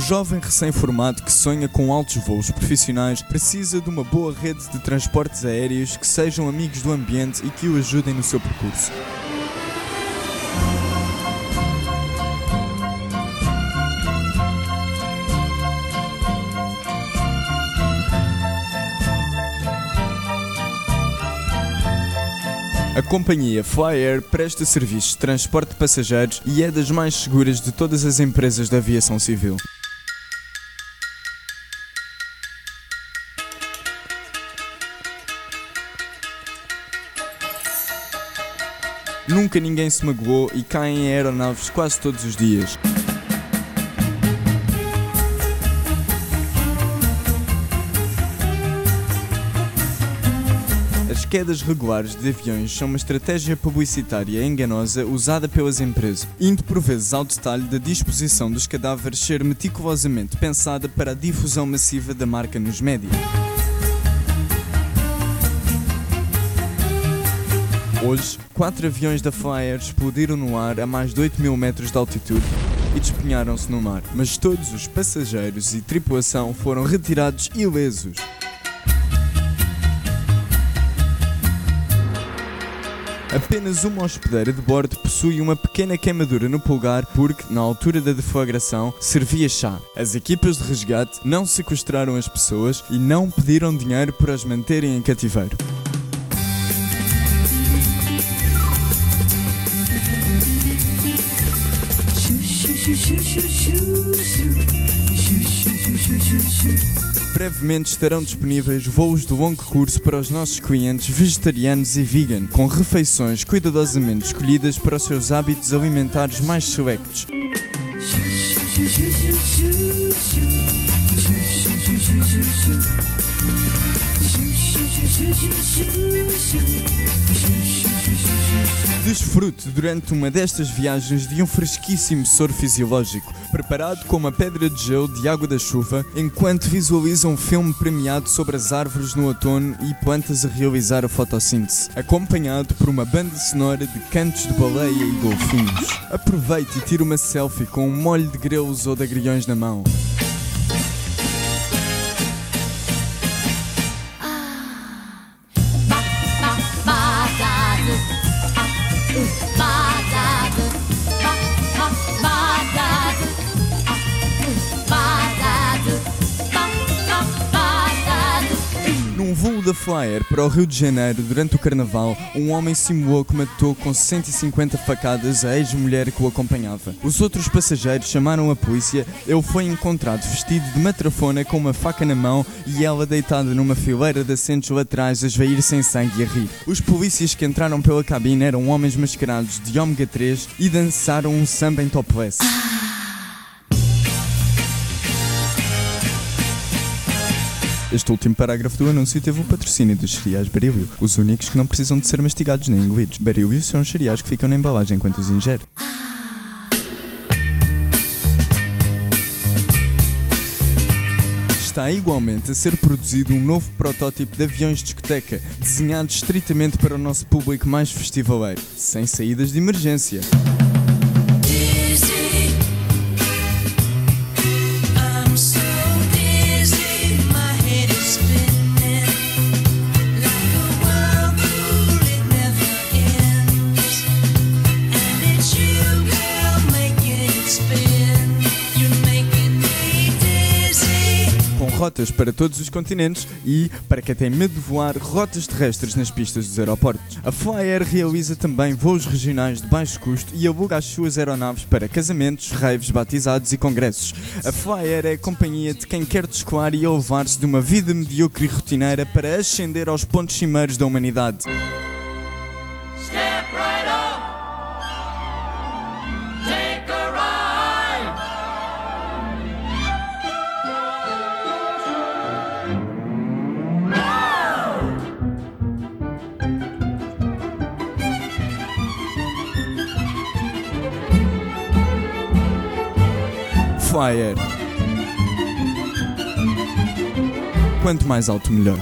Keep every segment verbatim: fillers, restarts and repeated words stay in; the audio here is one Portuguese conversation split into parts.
jovem recém-formado que sonha com altos voos profissionais precisa de uma boa rede de transportes aéreos que sejam amigos do ambiente e que o ajudem no seu percurso. A companhia Flyair presta serviços de transporte de passageiros e é das mais seguras de todas as empresas da aviação civil. Nunca ninguém se magoou e caem em aeronaves quase todos os dias. As quedas regulares de aviões são uma estratégia publicitária enganosa usada pelas empresas, indo por vezes ao detalhe da disposição dos cadáveres ser meticulosamente pensada para a difusão massiva da marca nos médias. Hoje, quatro aviões da Flyair explodiram no ar a mais de oito mil metros de altitude e despenharam-se no mar, mas todos os passageiros e tripulação foram retirados ilesos. Apenas uma hospedeira de bordo possui uma pequena queimadura no polegar porque, na altura da deflagração, servia chá. As equipas de resgate não sequestraram as pessoas e não pediram dinheiro para as manterem em cativeiro. Brevemente estarão disponíveis voos de longo curso para os nossos clientes vegetarianos e vegan, com refeições cuidadosamente escolhidas para os seus hábitos alimentares mais selectos. Desfrute durante uma destas viagens de um fresquíssimo soro fisiológico, preparado com uma pedra de gelo de água da chuva, enquanto visualiza um filme premiado sobre as árvores no outono e plantas a realizar a fotossíntese, acompanhado por uma banda sonora de cantos de baleia e golfinhos. Aproveite e tire uma selfie com um molho de grelos ou de agriões na mão. Num voo da Flyair para o Rio de Janeiro durante o Carnaval, um homem simulou que matou com cento e cinquenta facadas a ex-mulher que o acompanhava. Os outros passageiros chamaram a polícia. Ele foi encontrado vestido de matrafona com uma faca na mão e ela deitada numa fileira de assentos laterais a esvair sem sangue e a rir. Os polícias que entraram pela cabine eram homens mascarados de ômega três e dançaram um samba em topless. Este último parágrafo do anúncio teve o patrocínio dos cereais Barilio, os únicos que não precisam de ser mastigados nem engolidos. Barilio são os cereais que ficam na embalagem enquanto os ingere. Está igualmente a ser produzido um novo protótipo de aviões de discoteca, desenhado estritamente para o nosso público mais festivaleiro, sem saídas de emergência. Rotas para todos os continentes e, para quem tem medo de voar, rotas terrestres nas pistas dos aeroportos. A Flyair realiza também voos regionais de baixo custo e aluga as suas aeronaves para casamentos, raves, batizados e congressos. A Flyair é a companhia de quem quer descolar e elevar-se de uma vida medíocre e rotineira para ascender aos pontos cimeiros da humanidade. Step right up. Take a ride. Flyair. Quanto mais alto, melhor.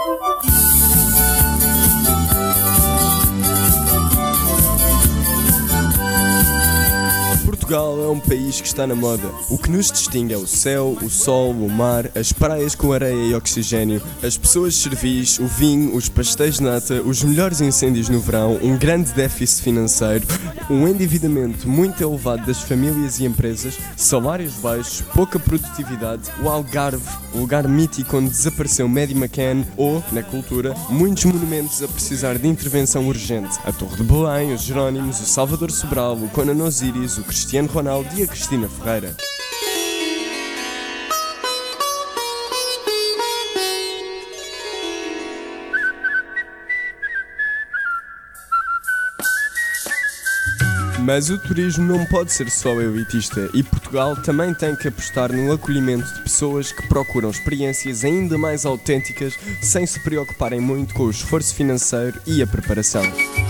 Portugal é um país que está na moda. O que nos distingue é o céu, o sol, o mar, as praias com areia e oxigênio, as pessoas servis, o vinho, os pastéis de nata, os melhores incêndios no verão, um grande déficit financeiro, um endividamento muito elevado das famílias e empresas, salários baixos, pouca produtividade, o Algarve, o lugar mítico onde desapareceu Maddie McCann, ou, na cultura, muitos monumentos a precisar de intervenção urgente. A Torre de Belém, os Jerónimos, o Salvador Sobral, o Conan Osiris, o Cristiano Ronaldo e a Cristina Ferreira. Mas o turismo não pode ser só elitista e Portugal também tem que apostar no acolhimento de pessoas que procuram experiências ainda mais autênticas sem se preocuparem muito com o esforço financeiro e a preparação.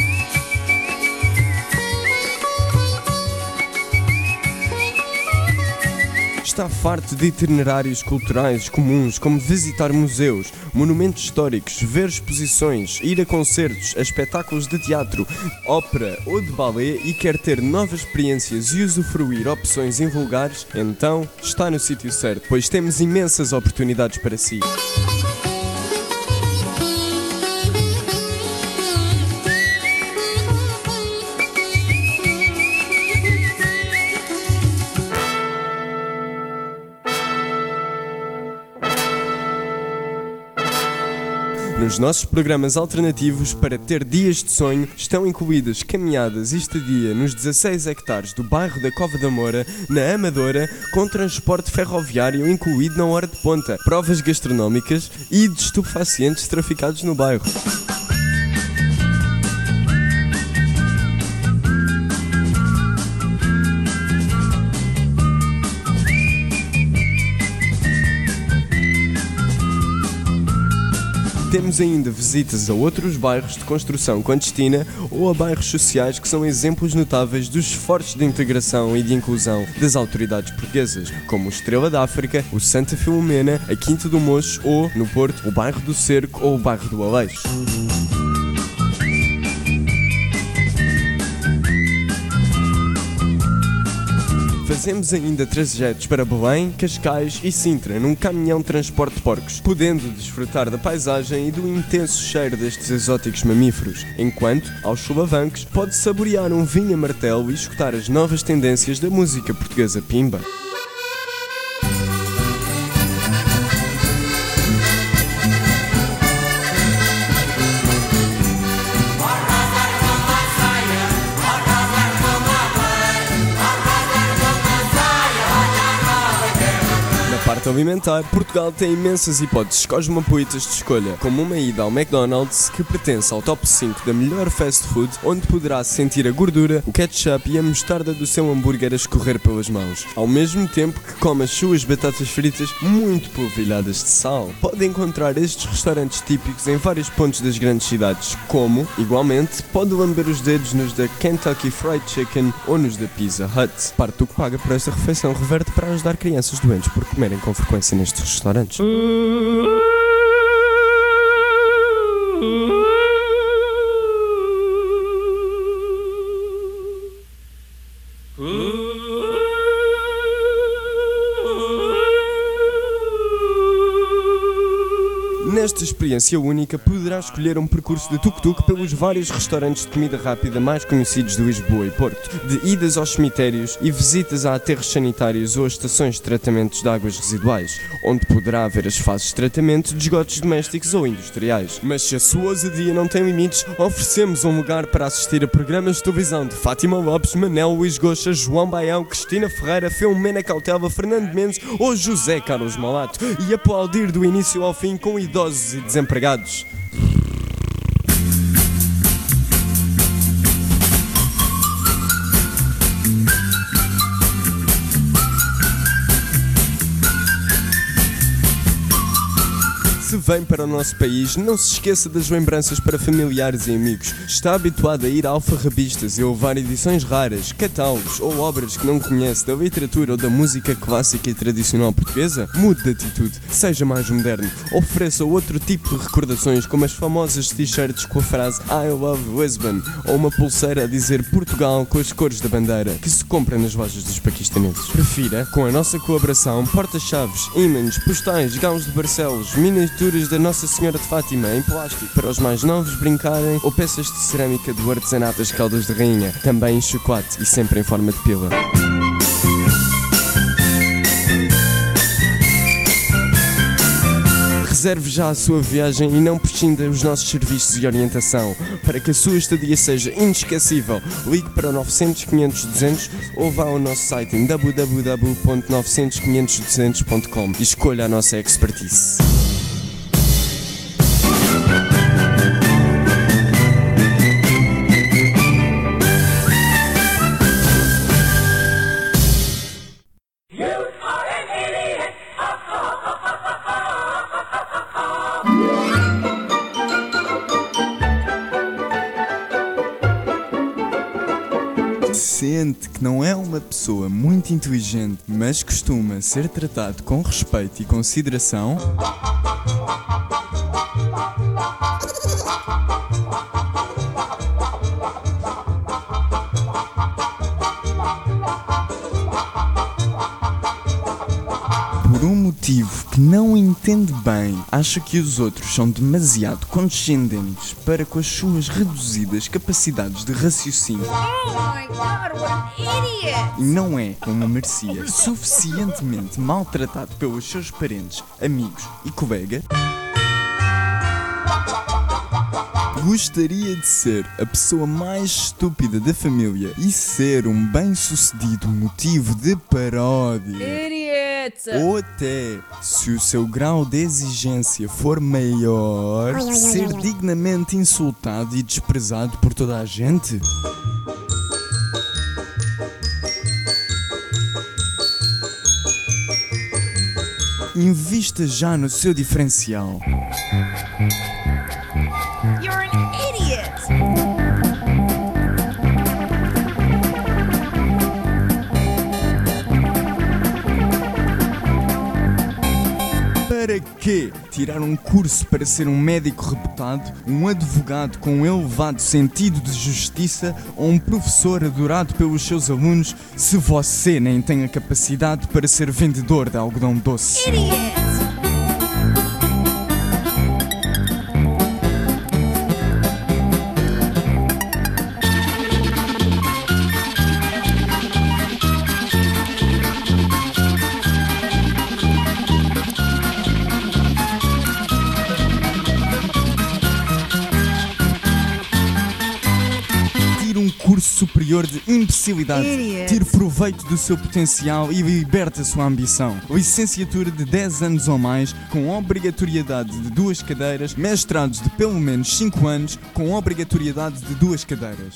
Está farto de itinerários culturais comuns, como visitar museus, monumentos históricos, ver exposições, ir a concertos, a espetáculos de teatro, ópera ou de balé e quer ter novas experiências e usufruir opções invulgares? Então está no sítio certo, pois temos imensas oportunidades para si. Nos nossos programas alternativos para ter dias de sonho estão incluídas caminhadas e estadia nos dezasseis hectares do bairro da Cova da Moura, na Amadora, com transporte ferroviário incluído na hora de ponta, provas gastronómicas e de estupefacientes traficados no bairro. Temos ainda visitas a outros bairros de construção clandestina ou a bairros sociais que são exemplos notáveis dos esforços de integração e de inclusão das autoridades portuguesas, como o Estrela da África, o Santa Filomena, a Quinta do Mocho ou, no Porto, o bairro do Cerco ou o bairro do Aleixo. Fazemos ainda trajetos para Belém, Cascais e Sintra num caminhão de transporte de porcos, podendo desfrutar da paisagem e do intenso cheiro destes exóticos mamíferos, enquanto, aos solavancos, pode saborear um vinho a martelo e escutar as novas tendências da música portuguesa pimba. Alimentar, Portugal tem imensas hipóteses cosmopolitas de escolha, como uma ida ao McDonald's, que pertence ao top cinco da melhor fast food, onde poderá sentir a gordura, o ketchup e a mostarda do seu hambúrguer a escorrer pelas mãos, ao mesmo tempo que come as suas batatas fritas muito polvilhadas de sal. Pode encontrar estes restaurantes típicos em vários pontos das grandes cidades, como, igualmente, pode lamber os dedos nos da Kentucky Fried Chicken ou nos da Pizza Hut. Parte do que paga por esta refeição reverte para ajudar crianças doentes por comerem com frequência nestes restaurantes. Nesta experiência única, poderá escolher um percurso de tuk-tuk pelos vários restaurantes de comida rápida mais conhecidos de Lisboa e Porto, de idas aos cemitérios e visitas a aterros sanitários ou a estações de tratamentos de águas residuais, onde poderá haver as fases de tratamento de esgotos domésticos ou industriais. Mas se a sua ousadia não tem limites, oferecemos um lugar para assistir a programas de televisão de Fátima Lopes, Manel Luís Goxa, João Baião, Cristina Ferreira, Filomena Cautela, Fernando Mendes ou José Carlos Malato e aplaudir do início ao fim com idosos e desempregados. Se vem para o nosso país, não se esqueça das lembranças para familiares e amigos. Está habituado a ir a alfarrabistas e a levar edições raras, catálogos ou obras que não conhece da literatura ou da música clássica e tradicional portuguesa? Mude de atitude, seja mais moderno. Ofereça outro tipo de recordações, como as famosas t-shirts com a frase I love Lisbon ou uma pulseira a dizer Portugal com as cores da bandeira, que se compra nas lojas dos paquistaneses. Prefira, com a nossa colaboração, porta-chaves, ímãs, postais, gaus de Barcelos, miniaturas da Nossa Senhora de Fátima em plástico para os mais novos brincarem ou peças de cerâmica do artesanato das Caldas de Rainha, também em chocolate e sempre em forma de pila. Reserve já a sua viagem e não prescinda os nossos serviços de orientação. Para que a sua estadia seja inesquecível, ligue para o nove zero zero, quinhentos, duzentos ou vá ao nosso site em w w w ponto nove zero zero, quinhentos, duzentos ponto com e escolha a nossa expertise. Sente que não é uma pessoa muito inteligente, mas costuma ser tratado com respeito e consideração? Por um motivo que não entende bem, acha que os outros são demasiado condescendentes para com as suas reduzidas capacidades de raciocínio. Oh my God, what an idiot! E não é, como merecia, suficientemente maltratado pelos seus parentes, amigos e colegas? Gostaria de ser a pessoa mais estúpida da família e ser um bem-sucedido motivo de paródia. Idiot! Ou até, se o seu grau de exigência for maior, ser dignamente insultado e desprezado por toda a gente? Invista já no seu diferencial. You're an idiot! Para quê? Tirar um curso para ser um médico reputado, um advogado com um elevado sentido de justiça ou um professor adorado pelos seus alunos, se você nem tem a capacidade para ser vendedor de algodão doce? Idiot! Um curso superior de imbecilidade. Idiot. Tire proveito do seu potencial e liberte a sua ambição. Licenciatura de dez anos ou mais, com obrigatoriedade de duas cadeiras. Mestrados de pelo menos cinco anos, com obrigatoriedade de duas cadeiras.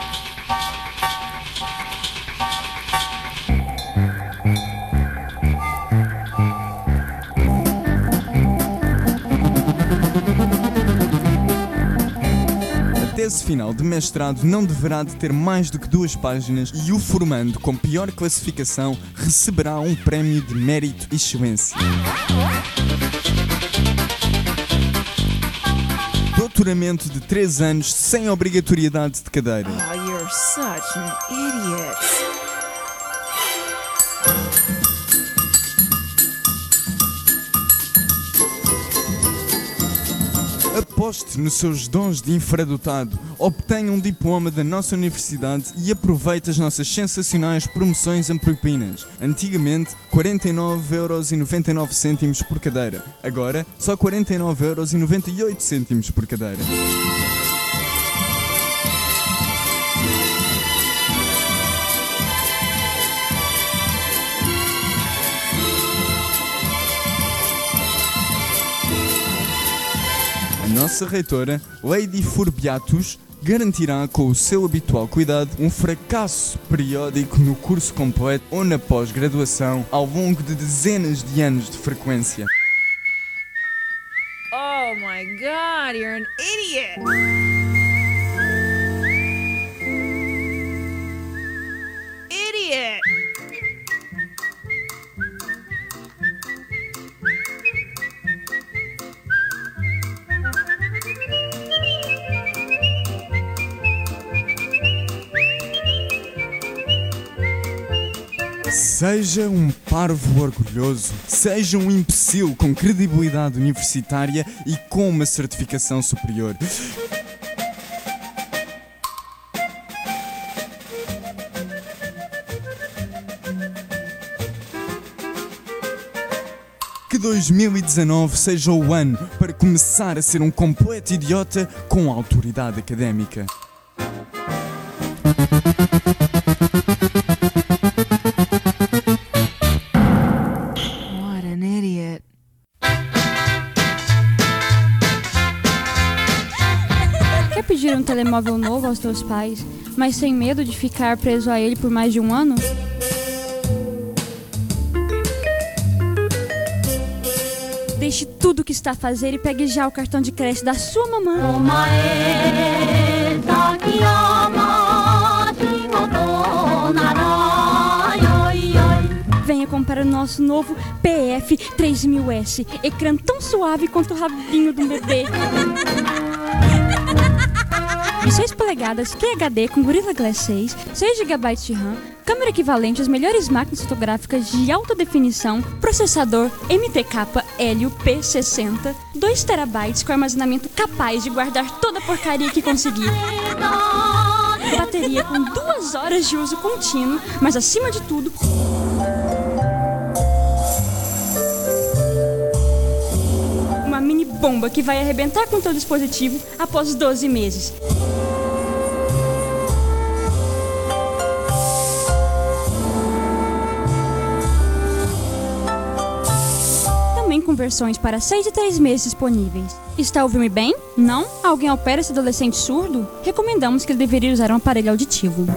A tese final de mestrado não deverá de ter mais do que duas páginas e o formando com pior classificação receberá um prémio de mérito e excelência. Doutoramento de três anos sem obrigatoriedade de cadeira. Oh, you're such an idiot! Aposte nos seus dons de infradotado, obtenha um diploma da nossa universidade e aproveite as nossas sensacionais promoções em propinas. Antigamente, quarenta e nove euros e noventa e nove cêntimos por cadeira. Agora, só quarenta e nove euros e noventa e oito cêntimos por cadeira. A nossa reitora, Lady Forbiatus, garantirá com o seu habitual cuidado um fracasso periódico no curso completo ou na pós-graduação ao longo de dezenas de anos de frequência. Oh my god, you're an idiot! Idiot! Seja um parvo orgulhoso, seja um imbecil com credibilidade universitária e com uma certificação superior. Que dois mil e dezanove seja o ano para começar a ser um completo idiota com autoridade académica. What an idiot. Quer pedir um telemóvel novo aos teus pais, mas sem medo de ficar preso a ele por mais de um ano? Deixe tudo o que está a fazer e pegue já o cartão de crédito da sua mamãe. Venha comprar o nosso novo P F três mil S, ecrã tão suave quanto o rabinho de um bebê. De seis polegadas, Q H D com Gorilla Glass seis, seis gigabytes de RAM, câmera equivalente às melhores máquinas fotográficas de alta definição, processador M T K Helio P sessenta, dois terabytes com armazenamento capaz de guardar toda a porcaria que conseguir. Bateria com duas horas de uso contínuo, mas acima de tudo, uma mini bomba que vai arrebentar com teu dispositivo após doze meses. Também com versões para seis e três meses disponíveis. Está ouvindo bem? Não? Alguém opera esse adolescente surdo? Recomendamos que ele deveria usar um aparelho auditivo.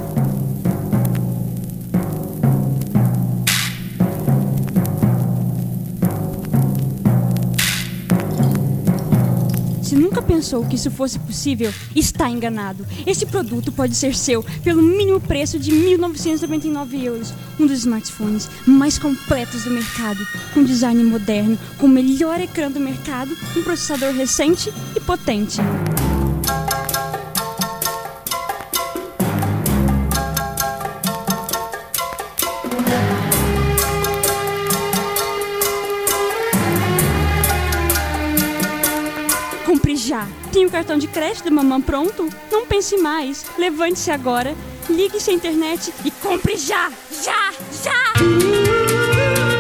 Se nunca pensou que isso fosse possível, está enganado. Esse produto pode ser seu pelo mínimo preço de mil novecentos e noventa e nove euros. Um dos smartphones mais completos do mercado, com design moderno, com o melhor ecrã do mercado, um processador recente e potente. Compre já! Tem o cartão de crédito da mamãe pronto? Não pense mais! Levante-se agora, ligue-se à internet e compre já! Já! Já!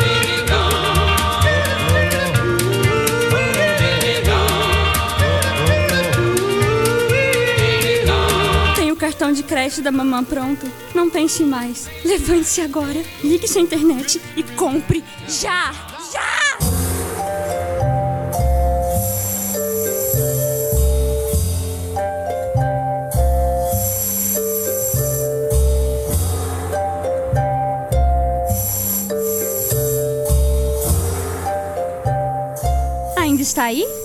Tem o cartão de crédito da mamãe pronto? Não pense mais! Levante-se agora, ligue-se à internet e compre já! Já! Ainda está aí?